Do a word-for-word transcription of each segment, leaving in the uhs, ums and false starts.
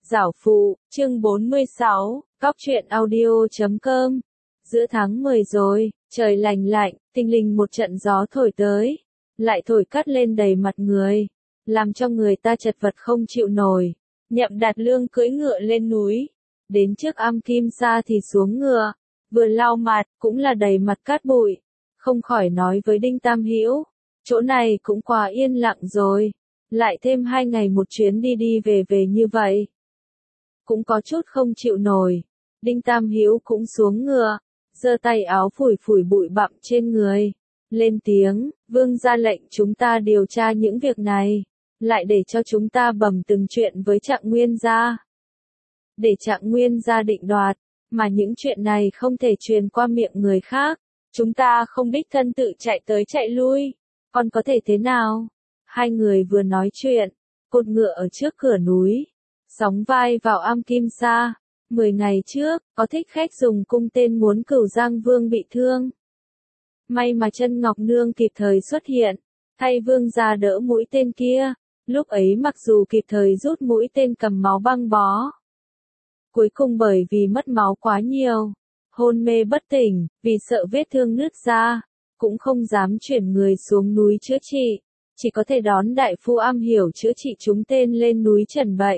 Giảo phụ, chương bốn mươi sáu, cóc truyện audio chấm com. Giữa tháng mười rồi, trời lành lạnh, thình lình một trận gió thổi tới, lại thổi cắt lên đầy mặt người, làm cho người ta chật vật không chịu nổi. Nhậm Đạt Lương cưỡi ngựa lên núi, đến trước Am Kim Sa thì xuống ngựa, vừa lau mặt, cũng là đầy mặt cát bụi, không khỏi nói với Đinh Tam Hữu, chỗ này cũng quá yên lặng rồi, lại thêm hai ngày một chuyến đi đi về về như vậy. Cũng có chút không chịu nổi. Đinh Tam Hữu cũng xuống ngựa, giơ tay áo phủi phủi bụi bặm trên người, lên tiếng, vương ra lệnh chúng ta điều tra những việc này, lại để cho chúng ta bẩm từng chuyện với Trạng Nguyên gia. Để Trạng Nguyên gia định đoạt, mà những chuyện này không thể truyền qua miệng người khác, chúng ta không đích thân tự chạy tới chạy lui, còn có thể thế nào? Hai người vừa nói chuyện, cột ngựa ở trước cửa núi, sóng vai vào Am Kim Sa. Mười ngày trước, có thích khách dùng cung tên muốn Cửu Giang Vương bị thương. May mà Chân Ngọc Nương kịp thời xuất hiện, thay vương gia đỡ mũi tên kia, lúc ấy mặc dù kịp thời rút mũi tên cầm máu băng bó. Cuối cùng bởi vì mất máu quá nhiều, hôn mê bất tỉnh, vì sợ vết thương nứt ra, cũng không dám chuyển người xuống núi chữa trị, chỉ có thể đón đại phu am hiểu chữa trị chúng tên lên núi trần bệnh.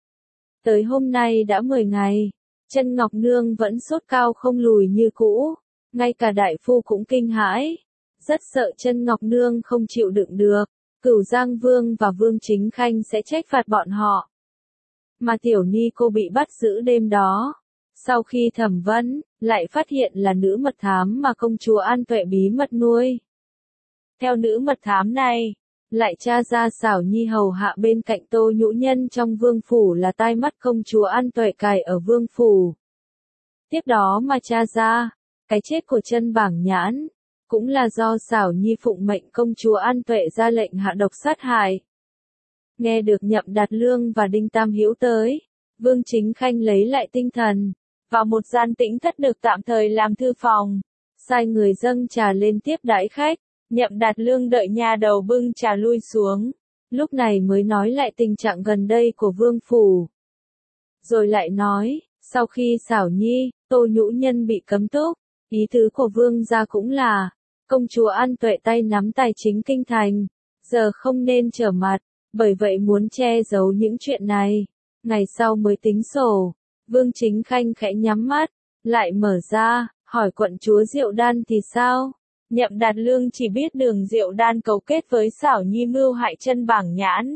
Tới hôm nay đã mười ngày, Chân Ngọc Nương vẫn sốt cao không lùi như cũ, ngay cả đại phu cũng kinh hãi, rất sợ Chân Ngọc Nương không chịu đựng được, Cửu Giang Vương và Vương Chính Khanh sẽ trách phạt bọn họ. Mà Tiểu Ni cô bị bắt giữ đêm đó, sau khi thẩm vấn, lại phát hiện là nữ mật thám mà công chúa An Tuệ bí mật nuôi. Theo nữ mật thám này, lại tra ra Xảo Nhi hầu hạ bên cạnh Tô Nhũ Nhân trong vương phủ là tai mắt công chúa An Tuệ cài ở vương phủ. Tiếp đó mà tra ra, cái chết của Chân Bảng Nhãn, cũng là do Xảo Nhi phụng mệnh công chúa An Tuệ ra lệnh hạ độc sát hại. Nghe được Nhậm Đạt Lương và Đinh Tam Hữu tới, Vương Chính Khanh lấy lại tinh thần, vào một gian tĩnh thất được tạm thời làm thư phòng, sai người dâng trà lên tiếp đãi khách. Nhậm Đạt Lương đợi nha đầu bưng trà lui xuống, lúc này mới nói lại tình trạng gần đây của vương phủ. Rồi lại nói, sau khi Xảo Nhi, Tô Nhũ Nhân bị cấm túc, ý tứ của vương gia cũng là, công chúa An Tuệ tay nắm tài chính kinh thành, giờ không nên trở mặt, bởi vậy muốn che giấu những chuyện này, ngày sau mới tính sổ. Vương Chính Khanh khẽ nhắm mắt, lại mở ra, hỏi quận chúa Diệu Đan thì sao? Nhậm Đạt Lương chỉ biết Đường Diệu Đan cấu kết với Xảo Nhi mưu hại Chân Bảng Nhãn.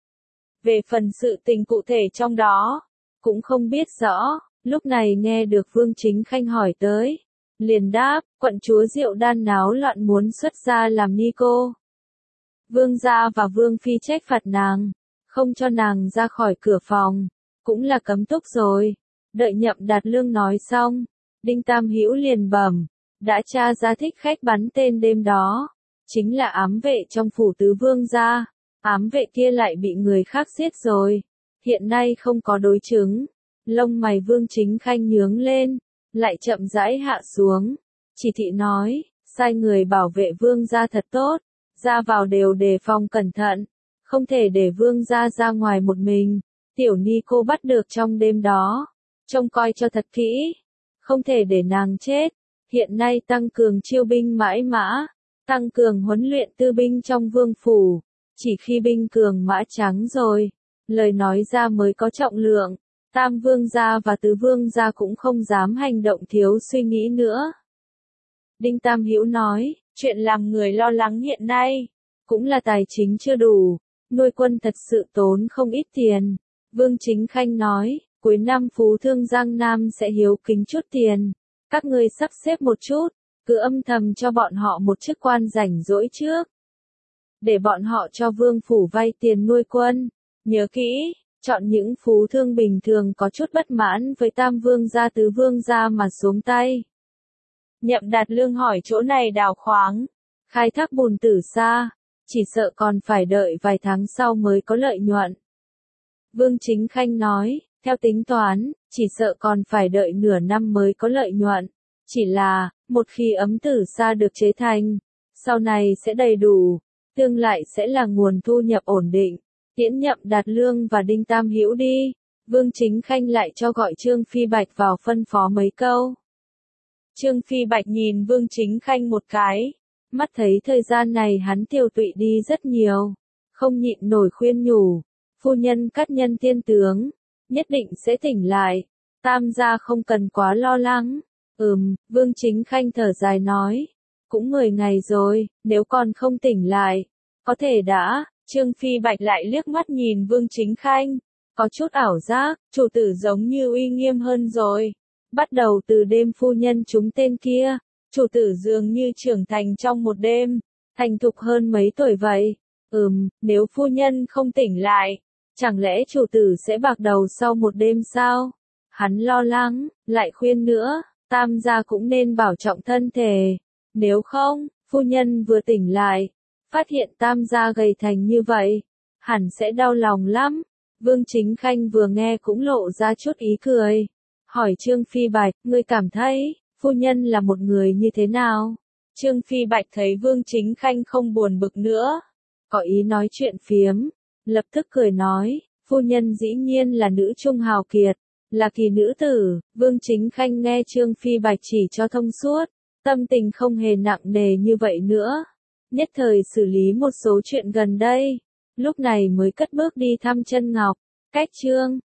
Về phần sự tình cụ thể trong đó, cũng không biết rõ, lúc này nghe được Vương Chính Khanh hỏi tới, liền đáp, quận chúa Diệu Đan náo loạn muốn xuất gia làm ni cô. Vương gia và Vương Phi trách phạt nàng, không cho nàng ra khỏi cửa phòng, cũng là cấm túc rồi. Đợi Nhậm Đạt Lương nói xong, Đinh Tam Hữu liền bẩm, đã tra ra thích khách bắn tên đêm đó, chính là ám vệ trong phủ tứ vương gia, ám vệ kia lại bị người khác giết rồi, hiện nay không có đối chứng. Lông mày Vương Chính Khanh nhướng lên, lại chậm rãi hạ xuống, chỉ thị nói, sai người bảo vệ vương gia thật tốt, ra vào đều đề phòng cẩn thận, không thể để vương gia ra ngoài một mình. Tiểu Ni cô bắt được trong đêm đó, trông coi cho thật kỹ, không thể để nàng chết. Hiện nay tăng cường chiêu binh mãi mã, tăng cường huấn luyện tư binh trong vương phủ, chỉ khi binh cường mã trắng rồi, lời nói ra mới có trọng lượng, tam vương gia và tứ vương gia cũng không dám hành động thiếu suy nghĩ nữa. Đinh Tam Hữu nói, chuyện làm người lo lắng hiện nay, cũng là tài chính chưa đủ, nuôi quân thật sự tốn không ít tiền. Vương Chính Khanh nói, cuối năm Phú Thương Giang Nam sẽ hiếu kính chút tiền. Các ngươi sắp xếp một chút, cứ âm thầm cho bọn họ một chức quan rảnh rỗi trước. Để bọn họ cho vương phủ vay tiền nuôi quân. Nhớ kỹ, chọn những phú thương bình thường có chút bất mãn với tam vương gia tứ vương gia mà xuống tay. Nhậm Đạt Lương hỏi chỗ này đào khoáng, khai thác bùn tử sa, chỉ sợ còn phải đợi vài tháng sau mới có lợi nhuận. Vương Chính Khanh nói, theo tính toán, chỉ sợ còn phải đợi nửa năm mới có lợi nhuận. Chỉ là, một khi ấm tử sa được chế thành, sau này sẽ đầy đủ, tương lại sẽ là nguồn thu nhập ổn định. Tiễn Nhậm Đạt Lương và Đinh Tam Hữu đi. Vương Chính Khanh lại cho gọi Trương Phi Bạch vào phân phó mấy câu. Trương Phi Bạch nhìn Vương Chính Khanh một cái, mắt thấy thời gian này hắn tiêu tụy đi rất nhiều, không nhịn nổi khuyên nhủ, phu nhân cát nhân tiên tướng, nhất định sẽ tỉnh lại, Tam gia không cần quá lo lắng. Ừm, Vương Chính Khanh thở dài nói, cũng mười ngày rồi, nếu còn không tỉnh lại, có thể đã. Trương Phi Bạch lại liếc mắt nhìn Vương Chính Khanh, có chút ảo giác, chủ tử giống như uy nghiêm hơn rồi. Bắt đầu từ đêm phu nhân trúng tên kia, chủ tử dường như trưởng thành trong một đêm, thành thục hơn mấy tuổi vậy. Ừm, nếu phu nhân không tỉnh lại, chẳng lẽ chủ tử sẽ bạc đầu sau một đêm sao? Hắn lo lắng, lại khuyên nữa, Tam gia cũng nên bảo trọng thân thể. Nếu không, phu nhân vừa tỉnh lại, phát hiện Tam gia gầy thành như vậy, hẳn sẽ đau lòng lắm. Vương Chính Khanh vừa nghe cũng lộ ra chút ý cười. Hỏi Trương Phi Bạch, ngươi cảm thấy, phu nhân là một người như thế nào? Trương Phi Bạch thấy Vương Chính Khanh không buồn bực nữa, có ý nói chuyện phiếm, lập tức cười nói, phu nhân dĩ nhiên là nữ trung hào kiệt, là kỳ nữ tử. Vương Chính Khanh nghe Trương Phi Bạch chỉ cho thông suốt, tâm tình không hề nặng nề như vậy nữa, nhất thời xử lý một số chuyện gần đây, lúc này mới cất bước đi thăm Chân Ngọc. Cách Trương